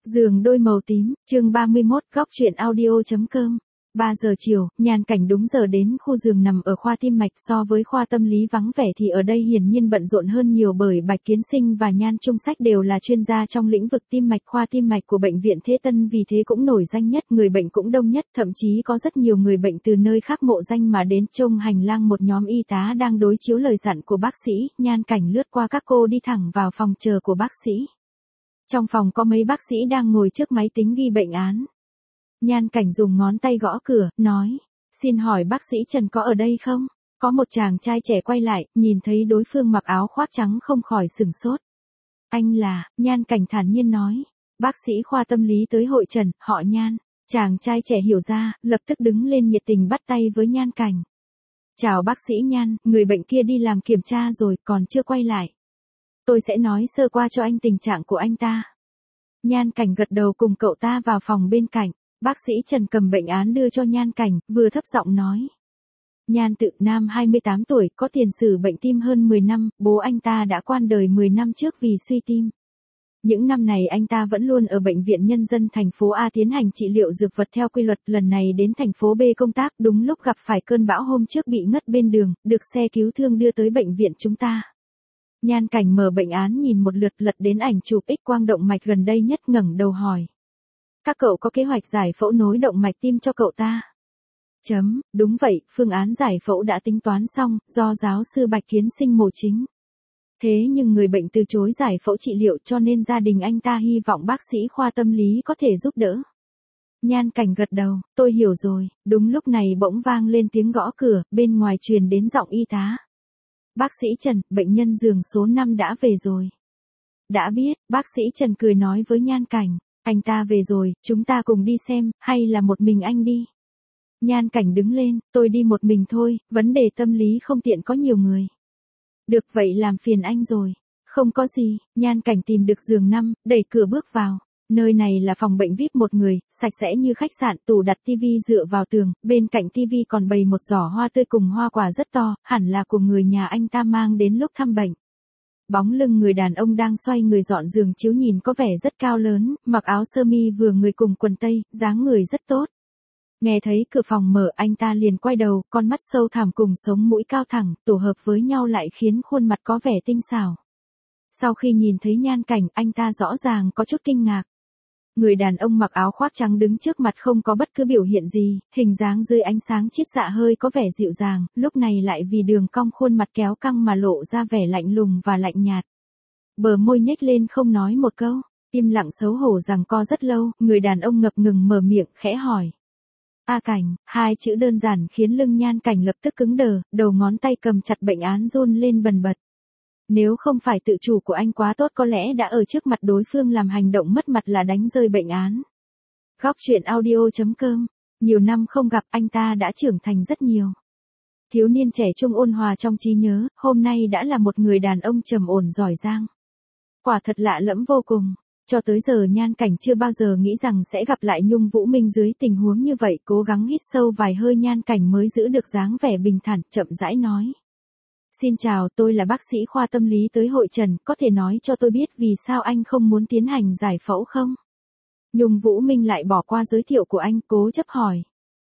Giường đôi màu tím, chương 31, góc truyện audio.com. 3 giờ chiều, Nhan Cảnh đúng giờ đến khu giường nằm ở khoa tim mạch. So với khoa tâm lý vắng vẻ thì ở đây hiển nhiên bận rộn hơn nhiều, bởi Bạch Kiến Sinh và Nhan Trung Sách đều là chuyên gia trong lĩnh vực tim mạch. Khoa tim mạch của bệnh viện Thế Tân vì thế cũng nổi danh nhất, người bệnh cũng đông nhất, thậm chí có rất nhiều người bệnh từ nơi khác mộ danh mà đến. Trong hành lang một nhóm y tá đang đối chiếu lời dặn của bác sĩ, Nhan Cảnh lướt qua các cô đi thẳng vào phòng chờ của bác sĩ. Trong phòng có mấy bác sĩ đang ngồi trước máy tính ghi bệnh án. Nhan Cảnh dùng ngón tay gõ cửa, nói, xin hỏi bác sĩ Trần có ở đây không? Có một chàng trai trẻ quay lại, nhìn thấy đối phương mặc áo khoác trắng không khỏi sửng sốt. Anh là, Nhan Cảnh thản nhiên nói, bác sĩ khoa tâm lý tới hội Trần, họ Nhan. Chàng trai trẻ hiểu ra, lập tức đứng lên nhiệt tình bắt tay với Nhan Cảnh. Chào bác sĩ Nhan, người bệnh kia đi làm kiểm tra rồi, còn chưa quay lại. Tôi sẽ nói sơ qua cho anh tình trạng của anh ta. Nhan Cảnh gật đầu cùng cậu ta vào phòng bên cạnh. Bác sĩ Trần cầm bệnh án đưa cho Nhan Cảnh, vừa thấp giọng nói. Nhan Tự, nam 28 tuổi, có tiền sử bệnh tim hơn 10 năm, bố anh ta đã qua đời 10 năm trước vì suy tim. Những năm này anh ta vẫn luôn ở Bệnh viện Nhân dân thành phố A tiến hành trị liệu dược vật theo quy luật. Lần này đến thành phố B công tác, đúng lúc gặp phải cơn bão, hôm trước bị ngất bên đường, được xe cứu thương đưa tới bệnh viện chúng ta. Nhan Cảnh mở bệnh án nhìn một lượt, lật đến ảnh chụp X quang động mạch gần đây nhất, ngẩng đầu hỏi. Các cậu có kế hoạch giải phẫu nối động mạch tim cho cậu ta? Đúng vậy, phương án giải phẫu đã tính toán xong, do giáo sư Bạch Kiến Sinh mổ chính. Thế nhưng người bệnh từ chối giải phẫu trị liệu, cho nên gia đình anh ta hy vọng bác sĩ khoa tâm lý có thể giúp đỡ. Nhan Cảnh gật đầu, tôi hiểu rồi. Đúng lúc này bỗng vang lên tiếng gõ cửa, bên ngoài truyền đến giọng y tá. Bác sĩ Trần, bệnh nhân giường số 5 đã về rồi. Đã biết, bác sĩ Trần cười nói với Nhan Cảnh. Anh ta về rồi, chúng ta cùng đi xem, hay là một mình anh đi? Nhan Cảnh đứng lên, tôi đi một mình thôi, vấn đề tâm lý không tiện có nhiều người. Được vậy làm phiền anh rồi. Không có gì, Nhan Cảnh tìm được giường 5, đẩy cửa bước vào. Nơi này là phòng bệnh VIP một người, sạch sẽ như khách sạn, tủ đặt tivi dựa vào tường, bên cạnh tivi còn bày một giỏ hoa tươi cùng hoa quả rất to, hẳn là của người nhà anh ta mang đến lúc thăm bệnh. Bóng lưng người đàn ông đang xoay người dọn giường chiếu nhìn có vẻ rất cao lớn, mặc áo sơ mi vừa người cùng quần tây, dáng người rất tốt. Nghe thấy cửa phòng mở, anh ta liền quay đầu, con mắt sâu thẳm cùng sống mũi cao thẳng, tổ hợp với nhau lại khiến khuôn mặt có vẻ tinh xảo. Sau khi nhìn thấy Nhan Cảnh, anh ta rõ ràng có chút kinh ngạc. Người đàn ông mặc áo khoác trắng đứng trước mặt không có bất cứ biểu hiện gì, hình dáng dưới ánh sáng chiết xạ hơi có vẻ dịu dàng, lúc này lại vì đường cong khuôn mặt kéo căng mà lộ ra vẻ lạnh lùng và lạnh nhạt. Bờ môi nhếch lên không nói một câu, im lặng xấu hổ giằng co rất lâu, người đàn ông ngập ngừng mở miệng, khẽ hỏi. A Cảnh, hai chữ đơn giản khiến lưng Nhan Cảnh lập tức cứng đờ, đầu ngón tay cầm chặt bệnh án run lên bần bật. Nếu không phải tự chủ của anh quá tốt có lẽ đã ở trước mặt đối phương làm hành động mất mặt là đánh rơi bệnh án. Góc truyện audio.com. Nhiều năm không gặp, anh ta đã trưởng thành rất nhiều. Thiếu niên trẻ trung ôn hòa trong trí nhớ, hôm nay đã là một người đàn ông trầm ổn giỏi giang. Quả thật lạ lẫm vô cùng. Cho tới giờ Nhan Cảnh chưa bao giờ nghĩ rằng sẽ gặp lại Nhung Vũ Minh dưới tình huống như vậy, cố gắng hít sâu vài hơi Nhan Cảnh mới giữ được dáng vẻ bình thản, chậm rãi nói. Xin chào, tôi là bác sĩ khoa tâm lý tới hội Trần, có thể nói cho tôi biết vì sao anh không muốn tiến hành giải phẫu không? Nhung Vũ Minh lại bỏ qua giới thiệu của anh, cố chấp hỏi.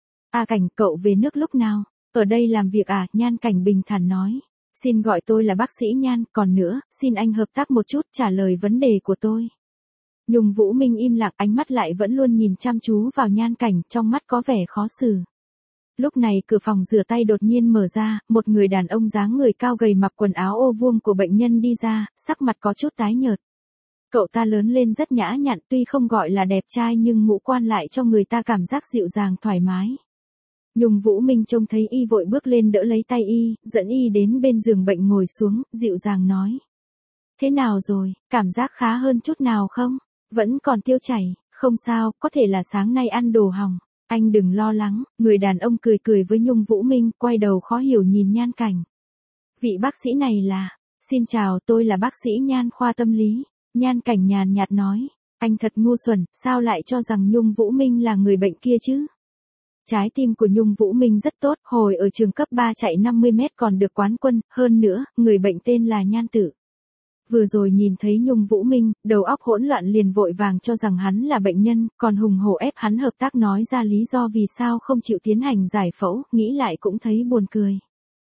A Cảnh, cậu về nước lúc nào? Ở đây làm việc à? Nhan Cảnh bình thản nói. Xin gọi tôi là bác sĩ Nhan, còn nữa, xin anh hợp tác một chút trả lời vấn đề của tôi. Nhung Vũ Minh im lặng, ánh mắt lại vẫn luôn nhìn chăm chú vào Nhan Cảnh, trong mắt có vẻ khó xử. Lúc này cửa phòng rửa tay đột nhiên mở ra, một người đàn ông dáng người cao gầy mặc quần áo ô vuông của bệnh nhân đi ra, sắc mặt có chút tái nhợt. Cậu ta lớn lên rất nhã nhặn, tuy không gọi là đẹp trai nhưng ngũ quan lại cho người ta cảm giác dịu dàng thoải mái. Nhung Vũ Minh trông thấy y vội bước lên đỡ lấy tay y, dẫn y đến bên giường bệnh ngồi xuống, dịu dàng nói. Thế nào rồi, cảm giác khá hơn chút nào không? Vẫn còn tiêu chảy, không sao, có thể là sáng nay ăn đồ hỏng. Anh đừng lo lắng, người đàn ông cười cười với Nhung Vũ Minh, quay đầu khó hiểu nhìn Nhan Cảnh. Vị bác sĩ này là, xin chào, tôi là bác sĩ Nhan khoa tâm lý. Nhan Cảnh nhàn nhạt nói, anh thật ngu xuẩn, sao lại cho rằng Nhung Vũ Minh là người bệnh kia chứ? Trái tim của Nhung Vũ Minh rất tốt, hồi ở trường cấp 3 chạy 50 mét còn được quán quân, hơn nữa, người bệnh tên là Nhan Tự. Vừa rồi nhìn thấy Nhung Vũ Minh, đầu óc hỗn loạn liền vội vàng cho rằng hắn là bệnh nhân, còn hùng hổ ép hắn hợp tác nói ra lý do vì sao không chịu tiến hành giải phẫu, nghĩ lại cũng thấy buồn cười.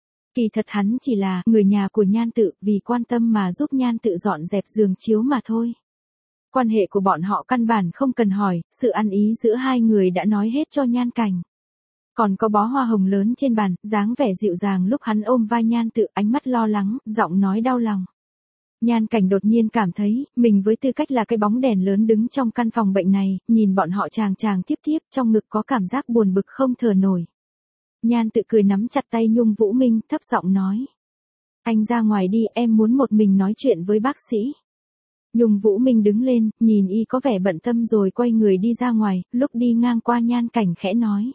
Kỳ thật hắn chỉ là người nhà của Nhan Tự, vì quan tâm mà giúp Nhan Tự dọn dẹp giường chiếu mà thôi. Quan hệ của bọn họ căn bản không cần hỏi, sự ăn ý giữa hai người đã nói hết cho Nhan Cảnh. Còn có bó hoa hồng lớn trên bàn, dáng vẻ dịu dàng lúc hắn ôm vai Nhan Tự, ánh mắt lo lắng, giọng nói đau lòng. Nhan Cảnh đột nhiên cảm thấy, mình với tư cách là cái bóng đèn lớn đứng trong căn phòng bệnh này, nhìn bọn họ chàng chàng tiếp tiếp, trong ngực có cảm giác buồn bực không thở nổi. Nhan Tự cười nắm chặt tay Nhung Vũ Minh, thấp giọng nói. Anh ra ngoài đi, em muốn một mình nói chuyện với bác sĩ. Nhung Vũ Minh đứng lên, nhìn y có vẻ bận tâm rồi quay người đi ra ngoài, lúc đi ngang qua Nhan Cảnh khẽ nói.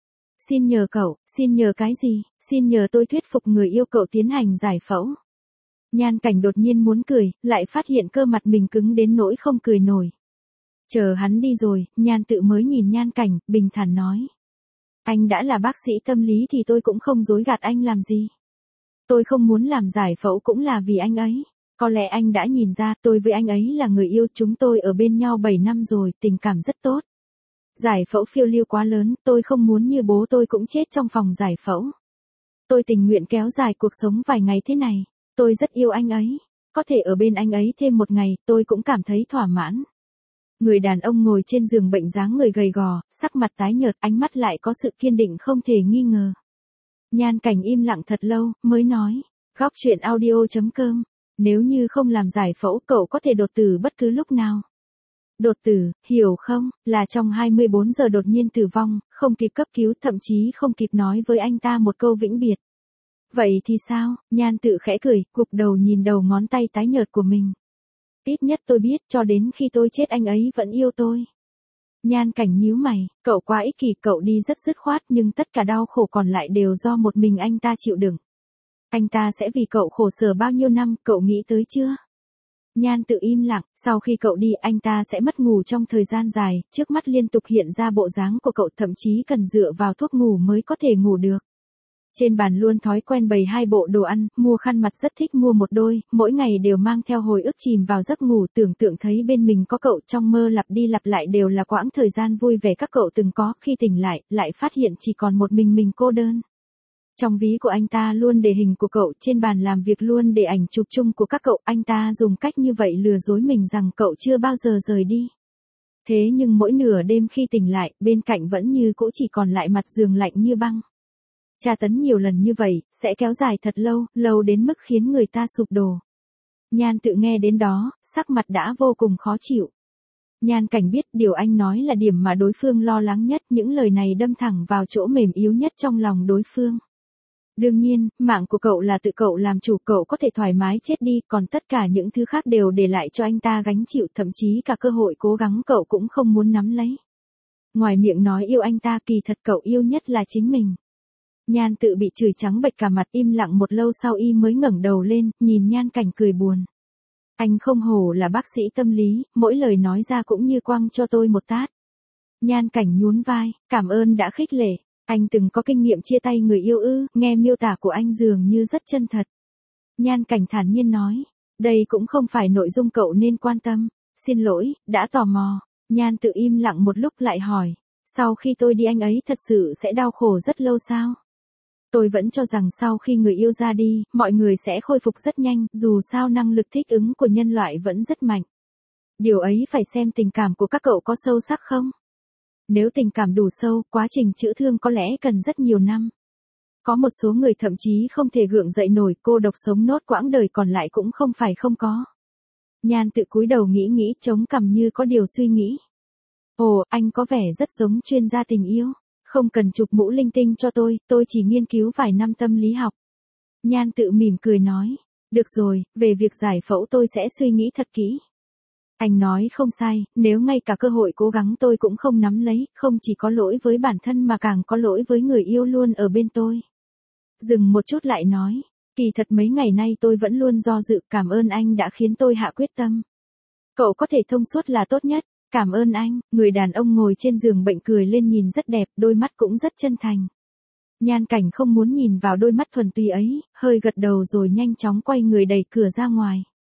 Xin nhờ cậu, xin nhờ cái gì, xin nhờ tôi thuyết phục người yêu cậu tiến hành giải phẫu. Nhan Cảnh đột nhiên muốn cười, lại phát hiện cơ mặt mình cứng đến nỗi không cười nổi. Chờ hắn đi rồi, Nhan Tự mới nhìn Nhan Cảnh, bình thản nói. Anh đã là bác sĩ tâm lý thì tôi cũng không dối gạt anh làm gì. Tôi không muốn làm giải phẫu cũng là vì anh ấy. Có lẽ anh đã nhìn ra tôi với anh ấy là người yêu, chúng tôi ở bên nhau 7 năm rồi, tình cảm rất tốt. Giải phẫu phiêu lưu quá lớn, tôi không muốn như bố tôi cũng chết trong phòng giải phẫu. Tôi tình nguyện kéo dài cuộc sống vài ngày thế này. Tôi rất yêu anh ấy. Có thể ở bên anh ấy thêm một ngày, tôi cũng cảm thấy thỏa mãn. Người đàn ông ngồi trên giường bệnh dáng người gầy gò, sắc mặt tái nhợt, ánh mắt lại có sự kiên định không thể nghi ngờ. Nhan Cảnh im lặng thật lâu, mới nói. Góc chuyện audio.com. Nếu như không làm giải phẫu cậu có thể đột tử bất cứ lúc nào. Đột tử, hiểu không, là trong 24 giờ đột nhiên tử vong, không kịp cấp cứu, thậm chí không kịp nói với anh ta một câu vĩnh biệt. Vậy thì sao? Nhan Tự khẽ cười, gục đầu nhìn đầu ngón tay tái nhợt của mình. Ít nhất tôi biết, cho đến khi tôi chết anh ấy vẫn yêu tôi. Nhan Cảnh nhíu mày, cậu quá ích kỷ, cậu đi rất dứt khoát nhưng tất cả đau khổ còn lại đều do một mình anh ta chịu đựng. Anh ta sẽ vì cậu khổ sở bao nhiêu năm, cậu nghĩ tới chưa? Nhan Tự im lặng, sau khi cậu đi anh ta sẽ mất ngủ trong thời gian dài, trước mắt liên tục hiện ra bộ dáng của cậu, thậm chí cần dựa vào thuốc ngủ mới có thể ngủ được. Trên bàn luôn thói quen bày 2 bộ đồ ăn, mua khăn mặt rất thích mua một đôi, mỗi ngày đều mang theo hồi ức chìm vào giấc ngủ, tưởng tượng thấy bên mình có cậu, trong mơ lặp đi lặp lại đều là quãng thời gian vui vẻ các cậu từng có, khi tỉnh lại phát hiện chỉ còn một mình cô đơn. Trong ví của anh ta luôn để hình của cậu, trên bàn làm việc luôn để ảnh chụp chung của các cậu, anh ta dùng cách như vậy lừa dối mình rằng cậu chưa bao giờ rời đi. Thế nhưng mỗi nửa đêm khi tỉnh lại, bên cạnh vẫn như cũ chỉ còn lại mặt giường lạnh như băng. Tra tấn nhiều lần như vậy, sẽ kéo dài thật lâu, lâu đến mức khiến người ta sụp đổ. Nhan Tự nghe đến đó, sắc mặt đã vô cùng khó chịu. Nhan Cảnh biết điều anh nói là điểm mà đối phương lo lắng nhất, những lời này đâm thẳng vào chỗ mềm yếu nhất trong lòng đối phương. Đương nhiên, mạng của cậu là tự cậu làm chủ, cậu có thể thoải mái chết đi, còn tất cả những thứ khác đều để lại cho anh ta gánh chịu, thậm chí cả cơ hội cố gắng cậu cũng không muốn nắm lấy. Ngoài miệng nói yêu anh ta, kỳ thật cậu yêu nhất là chính mình. Nhan Tự bị chửi trắng bệch cả mặt, im lặng một lâu sau y mới ngẩng đầu lên, nhìn Nhan Cảnh cười buồn. Anh không hổ là bác sĩ tâm lý, mỗi lời nói ra cũng như quăng cho tôi một tát. Nhan Cảnh nhún vai, cảm ơn đã khích lệ. Anh từng có kinh nghiệm chia tay người yêu ư? Nghe miêu tả của anh dường như rất chân thật. Nhan Cảnh thản nhiên nói, đây cũng không phải nội dung cậu nên quan tâm. Xin lỗi, đã tò mò. Nhan Tự im lặng một lúc lại hỏi, sau khi tôi đi anh ấy thật sự sẽ đau khổ rất lâu sao? Tôi vẫn cho rằng sau khi người yêu ra đi, mọi người sẽ khôi phục rất nhanh, dù sao năng lực thích ứng của nhân loại vẫn rất mạnh. Điều ấy phải xem tình cảm của các cậu có sâu sắc không? Nếu tình cảm đủ sâu, quá trình chữa thương có lẽ cần rất nhiều năm. Có một số người thậm chí không thể gượng dậy nổi, cô độc sống nốt quãng đời còn lại cũng không phải không có. Nhan Tự cúi đầu nghĩ chống cằm như có điều suy nghĩ. Ồ, anh có vẻ rất giống chuyên gia tình yêu. Không cần chụp mũ linh tinh cho tôi chỉ nghiên cứu vài năm tâm lý học. Nhan Tự mỉm cười nói, được rồi, về việc giải phẫu tôi sẽ suy nghĩ thật kỹ. Anh nói không sai, nếu ngay cả cơ hội cố gắng tôi cũng không nắm lấy, không chỉ có lỗi với bản thân mà càng có lỗi với người yêu luôn ở bên tôi. Dừng một chút lại nói, kỳ thật mấy ngày nay tôi vẫn luôn do dự, cảm ơn anh đã khiến tôi hạ quyết tâm. Cậu có thể thông suốt là tốt nhất. Cảm ơn anh. Người đàn ông ngồi trên giường bệnh cười lên nhìn rất đẹp, đôi mắt cũng rất chân thành. Nhan Cảnh không muốn nhìn vào đôi mắt thuần túy ấy, hơi gật đầu rồi nhanh chóng quay người đẩy cửa ra ngoài.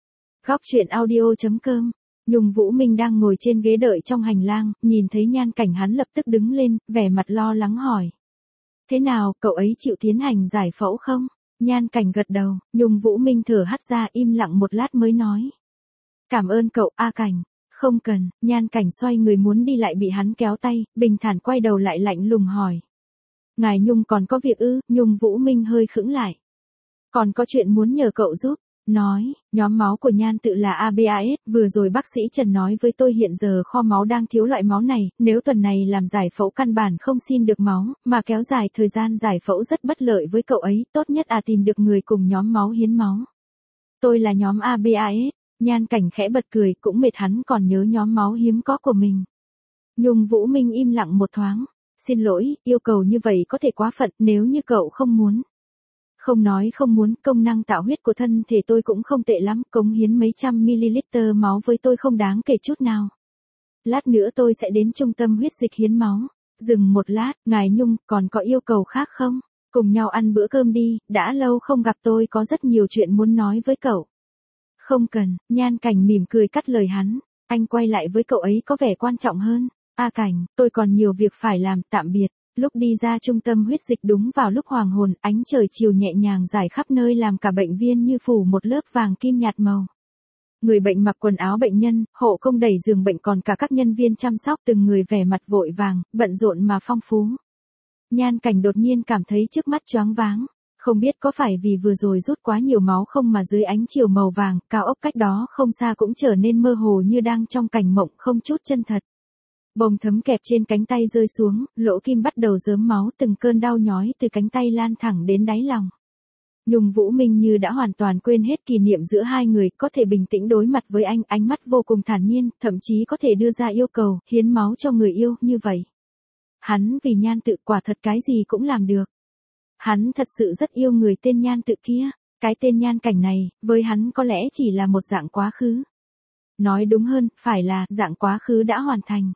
Góc chuyện audio.com. Nhung Vũ Minh đang ngồi trên ghế đợi trong hành lang, nhìn thấy Nhan Cảnh hắn lập tức đứng lên, vẻ mặt lo lắng hỏi. Thế nào, cậu ấy chịu tiến hành giải phẫu không? Nhan Cảnh gật đầu, Nhung Vũ Minh thở hắt ra im lặng một lát mới nói. Cảm ơn cậu, A Cảnh. Không cần, Nhan Cảnh xoay người muốn đi lại bị hắn kéo tay, bình thản quay đầu lại lạnh lùng hỏi. Ngài Nhung còn có việc ư? Nhung Vũ Minh hơi khựng lại. Còn có chuyện muốn nhờ cậu giúp. Nói, nhóm máu của Nhan tự là ABAS, vừa rồi bác sĩ Trần nói với tôi hiện giờ kho máu đang thiếu loại máu này, nếu tuần này làm giải phẫu căn bản không xin được máu, mà kéo dài thời gian giải phẫu rất bất lợi với cậu ấy, tốt nhất tìm được người cùng nhóm máu hiến máu. Tôi là nhóm ABAS, Nhan Cảnh khẽ bật cười, cũng mệt hắn còn nhớ nhóm máu hiếm có của mình. Nhung Vũ Minh im lặng một thoáng, xin lỗi, yêu cầu như vậy có thể quá phận nếu như cậu không muốn. Không nói không muốn, công năng tạo huyết của thân thể tôi cũng không tệ lắm, cống hiến mấy trăm ml máu với tôi không đáng kể chút nào. Lát nữa tôi sẽ đến trung tâm huyết dịch hiến máu. Dừng một lát, ngài Nhung, còn có yêu cầu khác không? Cùng nhau ăn bữa cơm đi, đã lâu không gặp tôi có rất nhiều chuyện muốn nói với cậu. Không cần, Nhan Cảnh mỉm cười cắt lời hắn, anh quay lại với cậu ấy có vẻ quan trọng hơn. A Cảnh, tôi còn nhiều việc phải làm, tạm biệt. Lúc đi ra trung tâm huyết dịch đúng vào lúc hoàng hôn, ánh trời chiều nhẹ nhàng rải khắp nơi làm cả bệnh viên như phủ một lớp vàng kim nhạt màu. Người bệnh mặc quần áo bệnh nhân, hộ công đẩy giường bệnh còn cả các nhân viên chăm sóc từng người vẻ mặt vội vàng, bận rộn mà phong phú. Nhan Cảnh đột nhiên cảm thấy trước mắt choáng váng. Không biết có phải vì vừa rồi rút quá nhiều máu không mà dưới ánh chiều màu vàng, cao ốc cách đó không xa cũng trở nên mơ hồ như đang trong cảnh mộng không chút chân thật. Bông thấm kẹp trên cánh tay rơi xuống, lỗ kim bắt đầu rớm máu, từng cơn đau nhói từ cánh tay lan thẳng đến đáy lòng. Nhung Vũ Minh như đã hoàn toàn quên hết kỷ niệm giữa hai người, có thể bình tĩnh đối mặt với anh, ánh mắt vô cùng thản nhiên, thậm chí có thể đưa ra yêu cầu, hiến máu cho người yêu, như vậy. Hắn vì Nhan tự quả thật cái gì cũng làm được. Hắn thật sự rất yêu người tên Nhan tự kia, cái tên Nhan Cảnh này, với hắn có lẽ chỉ là một dạng quá khứ. Nói đúng hơn, phải là dạng quá khứ đã hoàn thành.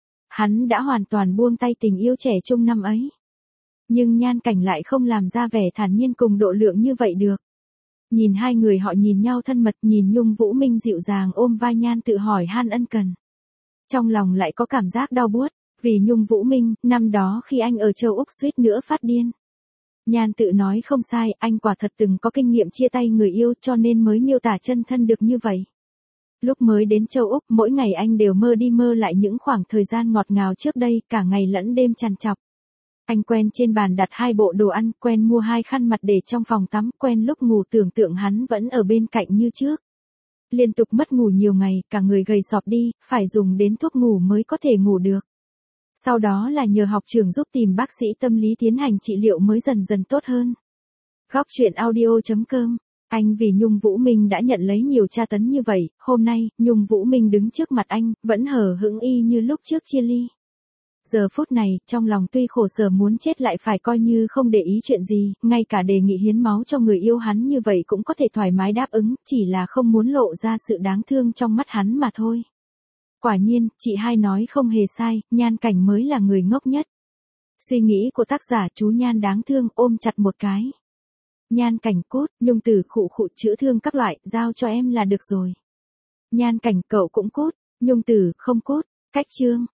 Hắn đã hoàn toàn buông tay tình yêu trẻ trung năm ấy. Nhưng Nhan Cảnh lại không làm ra vẻ thản nhiên cùng độ lượng như vậy được. Nhìn hai người họ nhìn nhau thân mật, nhìn Nhung Vũ Minh dịu dàng ôm vai Nhan tự hỏi han ân cần. Trong lòng lại có cảm giác đau buốt, vì Nhung Vũ Minh, năm đó khi anh ở châu Úc suýt nữa phát điên. Nhan tự nói không sai, anh quả thật từng có kinh nghiệm chia tay người yêu cho nên mới miêu tả chân thân được như vậy. Lúc mới đến châu Úc, mỗi ngày anh đều mơ đi mơ lại những khoảng thời gian ngọt ngào trước đây, cả ngày lẫn đêm trằn trọc. Anh quen trên bàn đặt 2 bộ đồ ăn, quen mua 2 khăn mặt để trong phòng tắm, quen lúc ngủ tưởng tượng hắn vẫn ở bên cạnh như trước. Liên tục mất ngủ nhiều ngày, cả người gầy sọp đi, phải dùng đến thuốc ngủ mới có thể ngủ được. Sau đó là nhờ học trưởng giúp tìm bác sĩ tâm lý tiến hành trị liệu mới dần dần tốt hơn. Góc chuyện audio.com. Anh vì Nhung Vũ Minh đã nhận lấy nhiều tra tấn như vậy, hôm nay, Nhung Vũ Minh đứng trước mặt anh, vẫn hờ hững y như lúc trước chia ly. Giờ phút này, trong lòng tuy khổ sở muốn chết lại phải coi như không để ý chuyện gì, ngay cả đề nghị hiến máu cho người yêu hắn như vậy cũng có thể thoải mái đáp ứng, chỉ là không muốn lộ ra sự đáng thương trong mắt hắn mà thôi. Quả nhiên, chị hai nói không hề sai, Nhan Cảnh mới là người ngốc nhất. Suy nghĩ của tác giả chú Nhan đáng thương, ôm chặt một cái. Nhan Cảnh cút, Nhung từ khụ khụ chữa thương các loại, giao cho em là được rồi. Nhan Cảnh cậu cũng cút, Nhung từ không cút, cách chương.